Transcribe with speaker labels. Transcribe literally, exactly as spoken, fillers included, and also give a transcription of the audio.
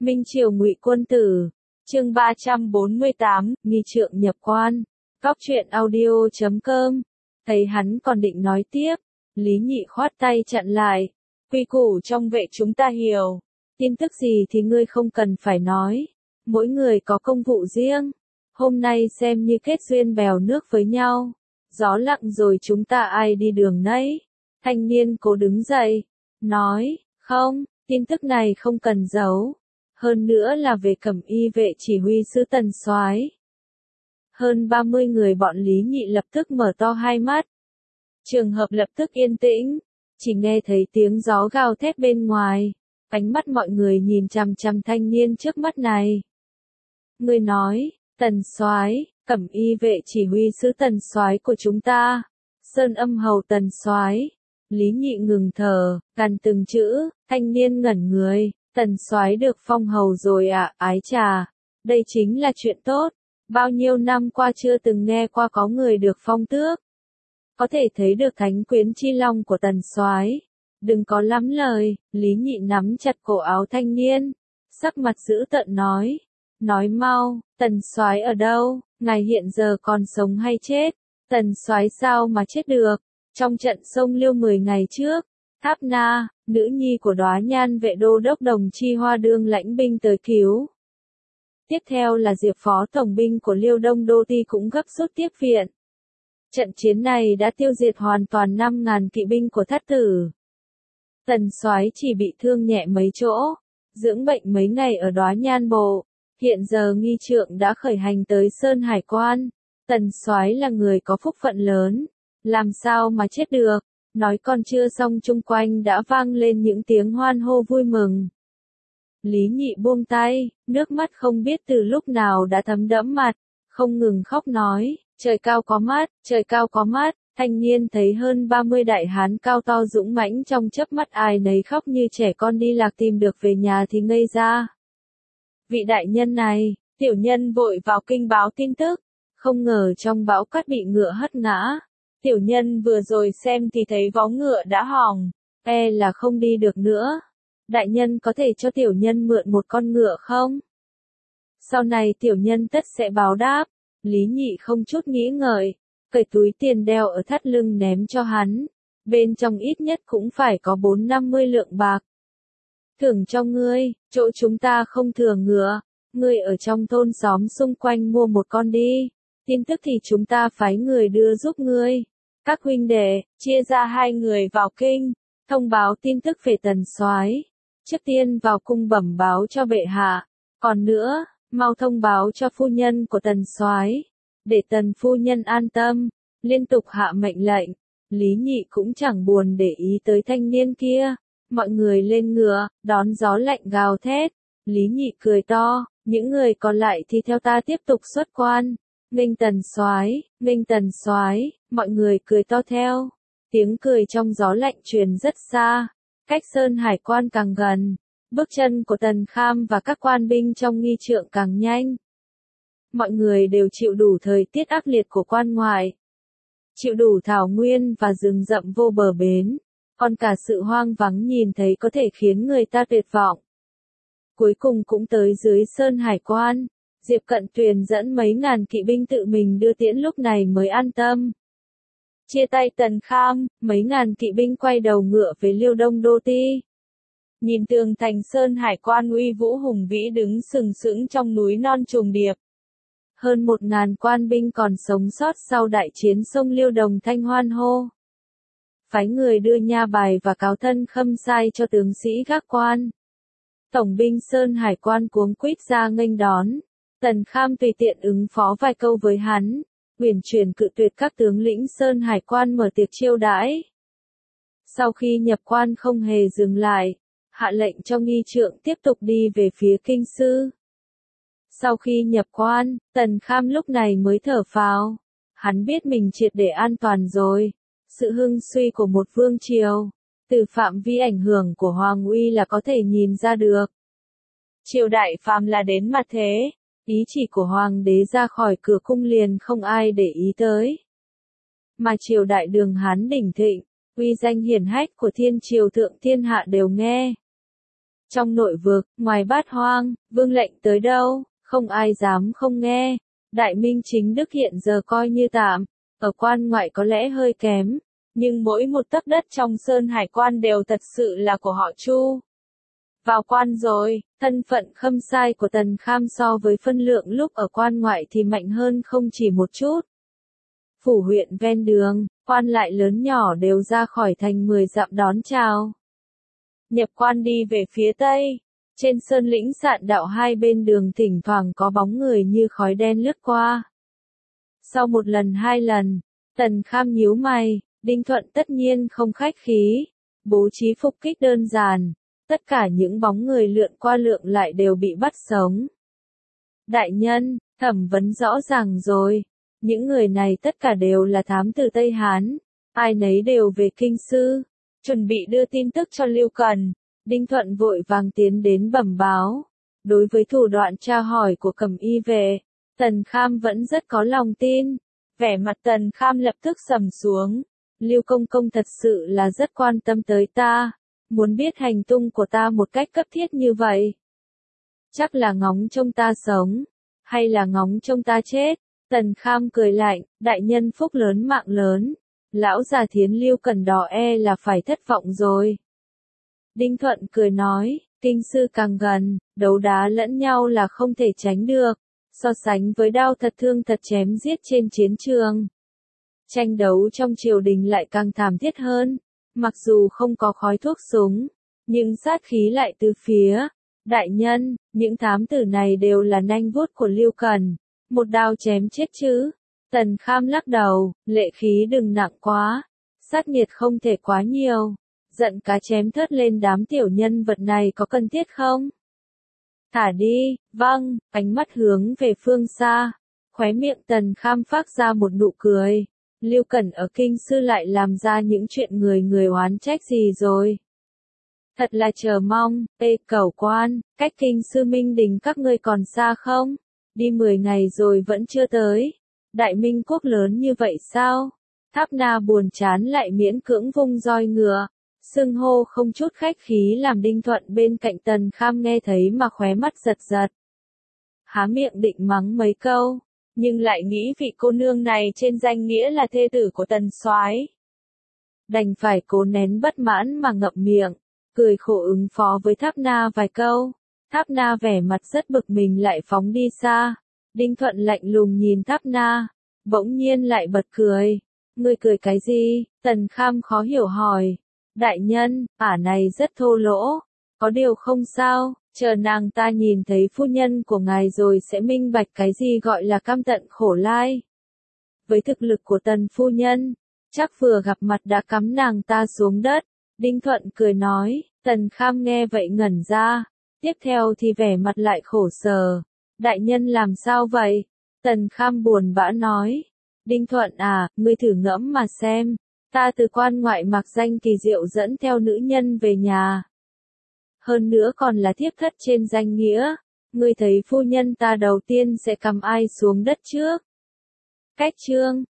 Speaker 1: Minh Triều Ngụy Quân Tử, chương ba trăm bốn mươi tám, nghi trượng nhập quan. Góc truyện audio chấm com. Thấy hắn còn định nói tiếp, Lý Nhị khoát tay chặn lại. Quy củ trong vệ chúng ta hiểu. Tin tức gì thì ngươi không cần phải nói. Mỗi người có công vụ riêng. Hôm nay xem như kết duyên bèo nước với nhau. Gió lặng rồi chúng ta ai đi đường nấy. Thanh niên cố đứng dậy. Nói, không, tin tức này không cần giấu. Hơn nữa là về Cẩm Y vệ chỉ huy sứ Tần Soái. Hơn ba mươi người bọn Lý Nhị lập tức mở to hai mắt. Trường hợp lập tức yên tĩnh, chỉ nghe thấy tiếng gió gào thét bên ngoài, ánh mắt mọi người nhìn chằm chằm thanh niên trước mắt này. Người nói, Tần Soái, Cẩm Y vệ chỉ huy sứ Tần Soái của chúng ta, Sơn Âm hầu Tần Soái. Lý Nhị ngừng thở, gằn từng chữ, thanh niên ngẩn người. Tần Soái được phong hầu rồi ạ, à, ái chà, đây chính là chuyện tốt, bao nhiêu năm qua chưa từng nghe qua có người được phong tước. Có thể thấy được thánh quyến chi long của Tần Soái. Đừng có lắm lời, Lý Nhị nắm chặt cổ áo thanh niên, sắc mặt dữ tợn nói, nói mau, Tần Soái ở đâu, ngài hiện giờ còn sống hay chết? Tần Soái sao mà chết được? Trong trận sông Liêu mười ngày trước, Tháp Na, nữ nhi của Đóa Nhan vệ đô đốc Đồng Chi Hoa đương lãnh binh tới cứu. Tiếp theo là Diệp phó tổng binh của Liêu Đông Đô Ti cũng gấp rút tiếp viện. Trận chiến này đã tiêu diệt hoàn toàn năm ngàn kỵ binh của thất tử. Tần Soái chỉ bị thương nhẹ mấy chỗ, dưỡng bệnh mấy ngày ở Đóa Nhan bộ. Hiện giờ nghi trượng đã khởi hành tới Sơn Hải Quan. Tần Soái là người có phúc phận lớn, làm sao mà chết được? Nói còn chưa xong chung quanh đã vang lên những tiếng hoan hô vui mừng. Lý Nhị buông tay, nước mắt không biết từ lúc nào đã thấm đẫm mặt, không ngừng khóc nói, trời cao có mắt, trời cao có mắt. Thanh niên thấy hơn ba mươi đại hán cao to dũng mãnh trong chớp mắt ai nấy khóc như trẻ con đi lạc tìm được về nhà thì ngây ra. Vị đại nhân này, tiểu nhân vội vào kinh báo tin tức, không ngờ trong bão cát bị ngựa hất ngã. Tiểu nhân vừa rồi xem thì thấy vó ngựa đã hỏng, e là không đi được nữa. Đại nhân có thể cho tiểu nhân mượn một con ngựa không? Sau này tiểu nhân tất sẽ báo đáp. Lý Nhị không chút nghĩ ngợi, cởi túi tiền đeo ở thắt lưng ném cho hắn. Bên trong ít nhất cũng phải có bốn năm mươi lượng bạc. Thưởng cho ngươi, chỗ chúng ta không thừa ngựa. Ngươi ở trong thôn xóm xung quanh mua một con đi. Tin tức thì chúng ta phái người đưa giúp ngươi. Các huynh đệ, chia ra hai người vào kinh, thông báo tin tức về Tần Soái. Trước tiên vào cung bẩm báo cho bệ hạ, còn nữa, mau thông báo cho phu nhân của Tần Soái, để Tần phu nhân an tâm. Liên tục hạ mệnh lệnh, Lý Nhị cũng chẳng buồn để ý tới thanh niên kia. Mọi người lên ngựa, đón gió lạnh gào thét. Lý Nhị cười to, những người còn lại thì theo ta tiếp tục xuất quan. Nghênh Tần Soái, nghênh Tần Soái, mọi người cười to theo. Tiếng cười trong gió lạnh truyền rất xa, cách Sơn Hải Quan càng gần, bước chân của Tần Kham và các quan binh trong nghi trượng càng nhanh. Mọi người đều chịu đủ thời tiết ác liệt của quan ngoại, chịu đủ thảo nguyên và rừng rậm vô bờ bến, còn cả sự hoang vắng nhìn thấy có thể khiến người ta tuyệt vọng. Cuối cùng cũng tới dưới Sơn Hải Quan. Diệp Cận Tuyền dẫn mấy ngàn kỵ binh tự mình đưa tiễn lúc này mới an tâm. Chia tay Tần Kham, mấy ngàn kỵ binh quay đầu ngựa về Liêu Đông Đô Ti. Nhìn tường thành Sơn Hải Quan uy vũ hùng vĩ đứng sừng sững trong núi non trùng điệp. Hơn một ngàn quan binh còn sống sót sau đại chiến sông Liêu đồng thanh hoan hô. Phái người đưa nha bài và cáo thân khâm sai cho tướng sĩ gác quan. Tổng binh Sơn Hải Quan cuống quýt ra nghênh đón. Tần Kham tùy tiện ứng phó vài câu với hắn, uyển chuyển cự tuyệt các tướng lĩnh Sơn Hải Quan mở tiệc chiêu đãi. Sau khi nhập quan không hề dừng lại, hạ lệnh cho nghi trượng tiếp tục đi về phía kinh sư. Sau khi nhập quan, Tần Kham lúc này mới thở phào. Hắn biết mình triệt để an toàn rồi. Sự hưng suy của một vương triều, từ phạm vi ảnh hưởng của Hoàng uy là có thể nhìn ra được. Triều đại phàm là đến mặt thế. Ý chỉ của hoàng đế ra khỏi cửa cung liền không ai để ý tới. Mà triều đại Đường Hán đỉnh thịnh, uy danh hiển hách của thiên triều thượng thiên hạ đều nghe. Trong nội vực, ngoài Bát Hoang, vương lệnh tới đâu, không ai dám không nghe. Đại Minh chính đức hiện giờ coi như tạm, ở quan ngoại có lẽ hơi kém, nhưng mỗi một tấc đất trong Sơn Hải quan đều thật sự là của họ Chu. Vào quan rồi, thân phận khâm sai của Tần Kham so với phân lượng lúc ở quan ngoại thì mạnh hơn không chỉ một chút. Phủ huyện ven đường, quan lại lớn nhỏ đều ra khỏi thành mười dặm đón chào. Nhập quan đi về phía tây, trên sơn lĩnh Sạn Đạo hai bên đường thỉnh thoảng có bóng người như khói đen lướt qua. Sau một lần hai lần, Tần Kham nhíu mày, Đinh Thuận tất nhiên không khách khí, bố trí phục kích đơn giản, tất cả những bóng người lượn qua lượn lại đều bị bắt sống. Đại nhân, thẩm vấn rõ ràng rồi, những người này tất cả đều là thám tử Tây Hán, ai nấy đều về kinh sư, chuẩn bị đưa tin tức cho Lưu Cần. Đinh Thuận vội vàng tiến đến bẩm báo. Đối với thủ đoạn tra hỏi của Cẩm Y Vệ, Tần Kham vẫn rất có lòng tin. Vẻ mặt Tần Kham lập tức sầm xuống. Lưu Công Công thật sự là rất quan tâm tới ta, muốn biết hành tung của ta một cách cấp thiết như vậy. Chắc là ngóng trông ta sống, hay là ngóng trông ta chết. Tần Kham cười lạnh, đại nhân phúc lớn mạng lớn. Lão già Thiến Lưu Cần đó e là phải thất vọng rồi. Đinh Thuận cười nói, kinh sư càng gần, đấu đá lẫn nhau là không thể tránh được, so sánh với đao thật thương thật chém giết trên chiến trường. Tranh đấu trong triều đình lại càng thảm thiết hơn, mặc dù không có khói thuốc súng, nhưng sát khí lại từ phía. Đại nhân, những thám tử này đều là nanh vuốt của Lưu Cần, một đao chém chết chứ. Tần Kham lắc đầu, lệ khí đừng nặng quá, sát nhiệt không thể quá nhiều. Giận cá chém thớt lên đám tiểu nhân vật này có cần thiết không? Thả đi, vâng, ánh mắt hướng về phương xa. Khóe miệng Tần Kham phát ra một nụ cười. Lưu Cẩn ở kinh sư lại làm ra những chuyện người người oán trách gì rồi? Thật là chờ mong, ê cẩu quan, cách kinh sư Minh Đình các ngươi còn xa không? Đi mười ngày rồi vẫn chưa tới. Đại Minh quốc lớn như vậy sao? Tháp Na buồn chán lại miễn cưỡng vung roi ngựa. Xưng hô không chút khách khí làm Đinh Thuận bên cạnh Tần Kham nghe thấy mà khóe mắt giật giật. Há miệng định mắng mấy câu, nhưng lại nghĩ vị cô nương này trên danh nghĩa là thê tử của Tần soái, đành phải cố nén bất mãn mà ngậm miệng, cười khổ ứng phó với Tháp Na vài câu. Tháp Na vẻ mặt rất bực mình lại phóng đi xa. Đinh Thuận lạnh lùng nhìn Tháp Na, bỗng nhiên lại bật cười. Ngươi cười cái gì? Tần Kham khó hiểu hỏi. Đại nhân, ả này rất thô lỗ, có điều không sao, chờ nàng ta nhìn thấy phu nhân của ngài rồi sẽ minh bạch cái gì gọi là cam tận khổ lai. Với thực lực của Tần phu nhân, chắc vừa gặp mặt đã cắm nàng ta xuống đất. Đinh Thuận cười nói, Tần Kham nghe vậy ngẩn ra, tiếp theo thì vẻ mặt lại khổ sở. Đại nhân làm sao vậy? Tần Kham buồn bã nói, Đinh Thuận à, ngươi thử ngẫm mà xem. Ta từ quan ngoại mặc danh kỳ diệu dẫn theo nữ nhân về nhà. Hơn nữa còn là thiếp thất trên danh nghĩa. Ngươi thấy phu nhân ta đầu tiên sẽ cầm ai xuống đất trước? Cách chương